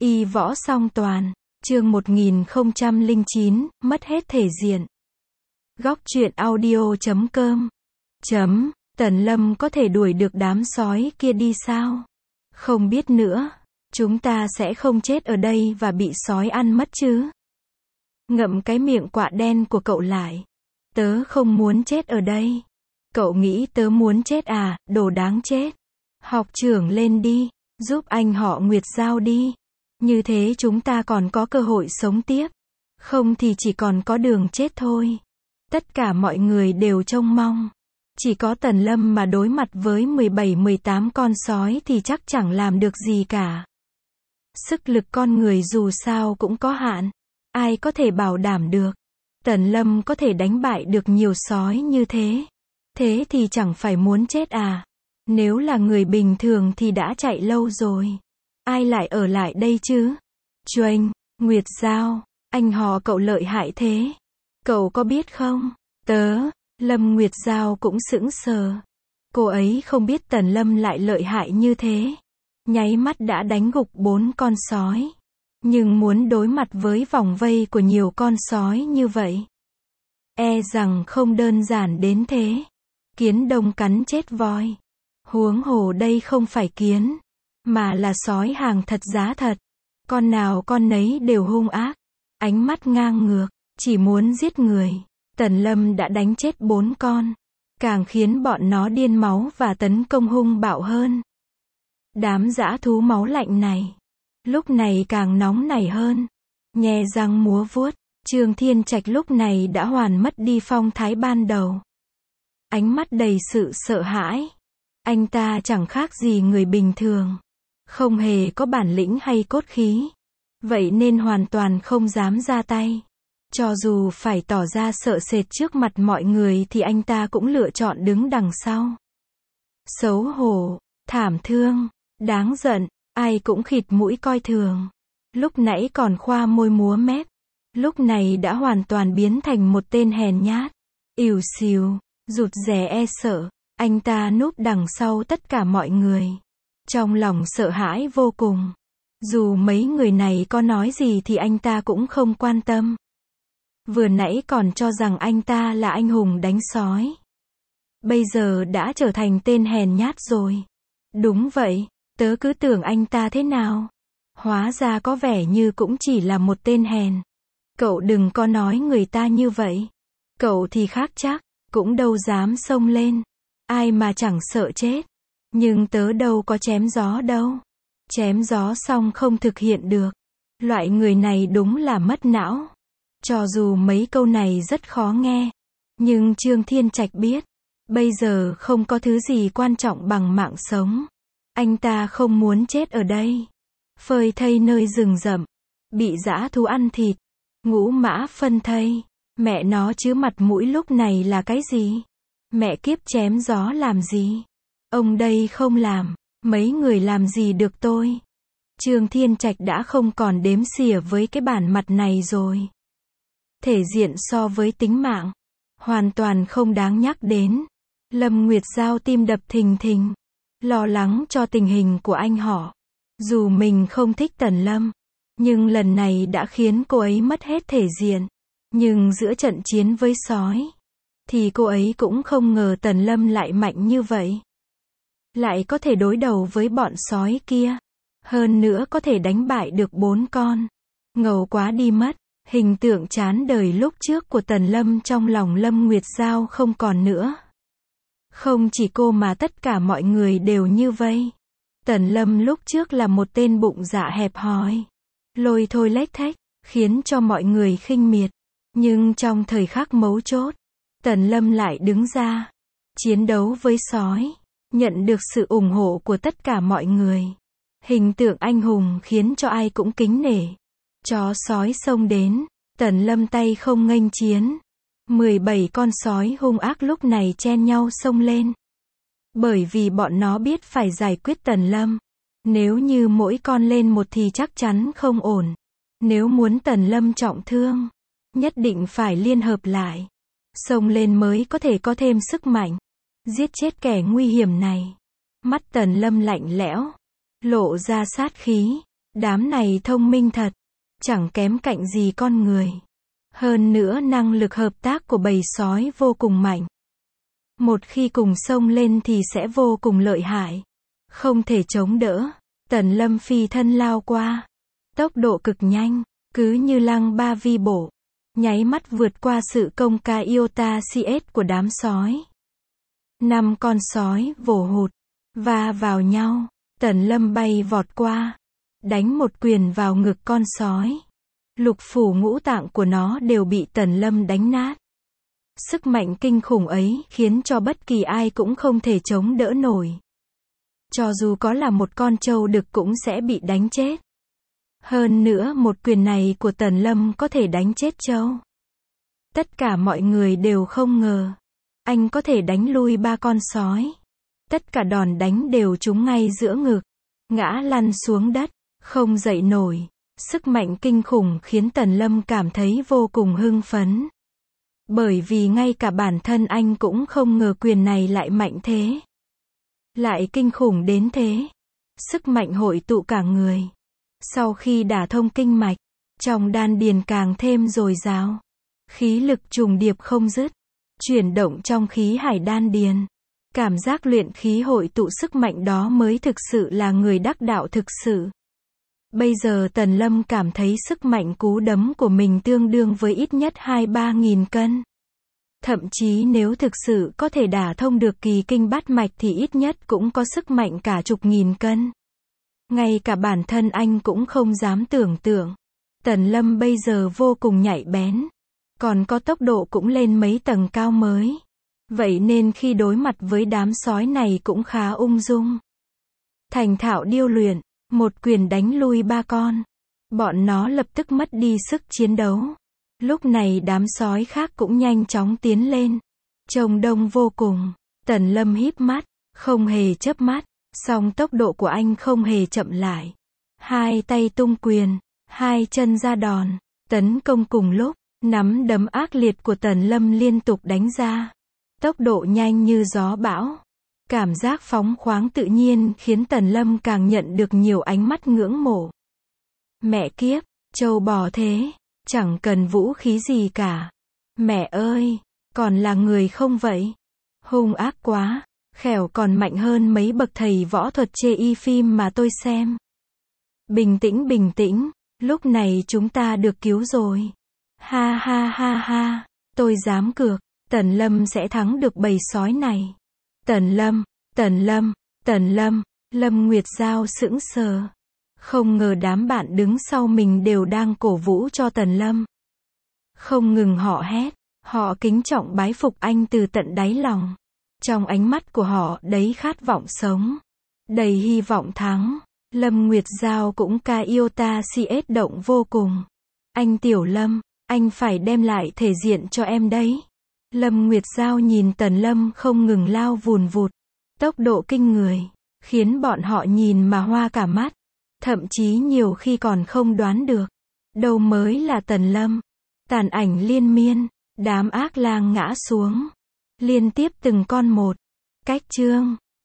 Y võ song toàn, chương 1009, mất hết thể diện. Góc truyện audio.com. Tần Lâm có thể đuổi được đám sói kia đi sao? Không biết nữa, chúng ta sẽ không chết ở đây và bị sói ăn mất chứ? Ngậm cái miệng quạ đen của cậu lại. Tớ không muốn chết ở đây. Cậu nghĩ tớ muốn chết à, đồ đáng chết. Học trưởng lên đi, giúp anh họ Nguyệt Giao đi. Như thế chúng ta còn có cơ hội sống tiếp. Không thì chỉ còn có đường chết thôi. Tất cả mọi người đều trông mong. Chỉ có Tần Lâm mà đối mặt với 17-18 con sói thì chắc chẳng làm được gì cả. Sức lực con người dù sao cũng có hạn. Ai có thể bảo đảm được Tần Lâm có thể đánh bại được nhiều sói như thế? Thế thì chẳng phải muốn chết à? Nếu là người bình thường thì đã chạy lâu rồi. Ai lại ở lại đây chứ? Choanh, Nguyệt Giao, anh họ cậu lợi hại thế. Cậu có biết không? Lâm Nguyệt Giao cũng sững sờ. Cô ấy không biết Tần Lâm lại lợi hại như thế. Nháy mắt đã đánh gục 4 con sói. Nhưng muốn đối mặt với vòng vây của nhiều con sói như vậy, e rằng không đơn giản đến thế. Kiến đông cắn chết voi. Huống hồ đây không phải kiến, mà là sói hàng thật giá thật. Con nào con nấy đều hung ác, ánh mắt ngang ngược, chỉ muốn giết người. Tần Lâm đã đánh chết 4 con, càng khiến bọn nó điên máu và tấn công hung bạo hơn. Đám dã thú máu lạnh này, lúc này càng nóng nảy hơn, nhe răng múa vuốt. Trương Thiên Trạch lúc này đã hoàn mất đi phong thái ban đầu. Ánh mắt đầy sự sợ hãi. Anh ta chẳng khác gì người bình thường. Không hề có bản lĩnh hay cốt khí. Vậy nên hoàn toàn không dám ra tay. Cho dù phải tỏ ra sợ sệt trước mặt mọi người thì anh ta cũng lựa chọn đứng đằng sau. Xấu hổ, thảm thương, đáng giận, ai cũng khịt mũi coi thường. Lúc nãy còn khoa môi múa mép, lúc này đã hoàn toàn biến thành một tên hèn nhát, ỉu xìu, rụt rè e sợ. Anh ta núp đằng sau tất cả mọi người. Trong lòng sợ hãi vô cùng. Dù mấy người này có nói gì thì anh ta cũng không quan tâm. Vừa nãy còn cho rằng anh ta là anh hùng đánh sói. Bây giờ đã trở thành tên hèn nhát rồi. Đúng vậy, tớ cứ tưởng anh ta thế nào. Hóa ra có vẻ như cũng chỉ là một tên hèn. Cậu đừng có nói người ta như vậy. Cậu thì khác chắc, cũng đâu dám xông lên. Ai mà chẳng sợ chết. Nhưng tớ đâu có chém gió đâu. Chém gió xong không thực hiện được. Loại người này đúng là mất não. Cho dù mấy câu này rất khó nghe. Nhưng Trương Thiên Trạch biết. Bây giờ không có thứ gì quan trọng bằng mạng sống. Anh ta không muốn chết ở đây. Phơi thây nơi rừng rậm. Bị dã thú ăn thịt. Ngũ mã phân thây. Mẹ nó chứ mặt mũi lúc này là cái gì? Mẹ kiếp chém gió làm gì? Ông đây không làm, mấy người làm gì được tôi? Trương Thiên Trạch đã không còn đếm xỉa với cái bản mặt này rồi. Thể diện so với tính mạng, hoàn toàn không đáng nhắc đến. Lâm Nguyệt Giao tim đập thình thình, lo lắng cho tình hình của anh họ. Dù mình không thích Tần Lâm, nhưng lần này đã khiến cô ấy mất hết thể diện. Nhưng giữa trận chiến với sói, thì cô ấy cũng không ngờ Tần Lâm lại mạnh như vậy. Lại có thể đối đầu với bọn sói kia. Hơn nữa có thể đánh bại được 4 con. Ngầu quá đi mất. Hình tượng chán đời lúc trước của Tần Lâm trong lòng Lâm Nguyệt Giao không còn nữa. Không chỉ cô mà tất cả mọi người đều như vậy. Tần Lâm lúc trước là một tên bụng dạ hẹp hòi. Lôi thôi lếch thếch, khiến cho mọi người khinh miệt. Nhưng trong thời khắc mấu chốt, Tần Lâm lại đứng ra, chiến đấu với sói, nhận được sự ủng hộ của tất cả mọi người. Hình tượng anh hùng khiến cho ai cũng kính nể. Chó sói xông đến, Tần Lâm tay không nghênh chiến. 17 con sói hung ác lúc này chen nhau xông lên. Bởi vì bọn nó biết phải giải quyết Tần Lâm. Nếu như mỗi con lên một thì chắc chắn không ổn. Nếu muốn Tần Lâm trọng thương, nhất định phải liên hợp lại. Xông lên mới có thể có thêm sức mạnh. Giết chết kẻ nguy hiểm này. Mắt Tần Lâm lạnh lẽo, lộ ra sát khí. Đám này thông minh thật, chẳng kém cạnh gì con người. Hơn nữa năng lực hợp tác của bầy sói vô cùng mạnh. Một khi cùng xông lên thì sẽ vô cùng lợi hại. Không thể chống đỡ. Tần Lâm phi thân lao qua. Tốc độ cực nhanh, cứ như lăng ba vi bộ. Nháy mắt vượt qua sự công ca iota CS của đám sói. 5 con sói vồ hụt, va vào nhau. Tần Lâm bay vọt qua, đánh một quyền vào ngực con sói. Lục phủ ngũ tạng của nó đều bị Tần Lâm đánh nát. Sức mạnh kinh khủng ấy khiến cho bất kỳ ai cũng không thể chống đỡ nổi. Cho dù có là một con trâu đực cũng sẽ bị đánh chết. Hơn nữa một quyền này của Tần Lâm có thể đánh chết trâu. Tất cả mọi người đều không ngờ. Anh có thể đánh lui 3 con sói. Tất cả đòn đánh đều trúng ngay giữa ngực. Ngã lăn xuống đất, không dậy nổi. Sức mạnh kinh khủng khiến Tần Lâm cảm thấy vô cùng hưng phấn. Bởi vì ngay cả bản thân anh cũng không ngờ quyền này lại mạnh thế. Lại kinh khủng đến thế. Sức mạnh hội tụ cả người. Sau khi đả thông kinh mạch, trong đan điền càng thêm dồi dào. Khí lực trùng điệp không dứt. Chuyển động trong khí hải đan điền. Cảm giác luyện khí hội tụ sức mạnh đó mới thực sự là người đắc đạo thực sự. Bây giờ Tần Lâm cảm thấy sức mạnh cú đấm của mình tương đương với ít nhất 2-3 nghìn cân. Thậm chí nếu thực sự có thể đả thông được kỳ kinh bát mạch thì ít nhất cũng có sức mạnh cả chục nghìn cân. Ngay cả bản thân anh cũng không dám tưởng tượng. Tần Lâm bây giờ vô cùng nhạy bén. Còn có tốc độ cũng lên mấy tầng cao mới. Vậy nên khi đối mặt với đám sói này cũng khá ung dung. Thành thạo điêu luyện, một quyền đánh lui 3 con. Bọn nó lập tức mất đi sức chiến đấu. Lúc này đám sói khác cũng nhanh chóng tiến lên. Trông đông vô cùng. Tần Lâm híp mắt, không hề chớp mắt. Song tốc độ của anh không hề chậm lại. 2 tay tung quyền, 2 chân ra đòn. Tấn công cùng lúc, nắm đấm ác liệt của Tần Lâm liên tục đánh ra. Tốc độ nhanh như gió bão. Cảm giác phóng khoáng tự nhiên khiến Tần Lâm càng nhận được nhiều ánh mắt ngưỡng mộ. Mẹ kiếp, trâu bò thế, chẳng cần vũ khí gì cả. Mẹ ơi, còn là người không vậy? Hung ác quá, khẻo còn mạnh hơn mấy bậc thầy võ thuật chê y phim mà tôi xem. Bình tĩnh, lúc này chúng ta được cứu rồi. Ha ha ha ha, tôi dám cược, Tần Lâm sẽ thắng được bầy sói này. Tần Lâm, Lâm Nguyệt Giao sững sờ. Không ngờ đám bạn đứng sau mình đều đang cổ vũ cho Tần Lâm. Không ngừng họ hét, họ kính trọng bái phục anh từ tận đáy lòng. Trong ánh mắt của họ đầy khát vọng sống, đầy hy vọng thắng. Lâm Nguyệt Giao cũng ca iota CS động vô cùng. Anh Tiểu Lâm, anh phải đem lại thể diện cho em đấy. Lâm Nguyệt Giao nhìn Tần Lâm không ngừng lao vùn vụt. Tốc độ kinh người, khiến bọn họ nhìn mà hoa cả mắt. Thậm chí nhiều khi còn không đoán được. Đâu mới là Tần Lâm. Tàn ảnh liên miên, đám ác lang ngã xuống. Liên tiếp từng con một. Cách chương.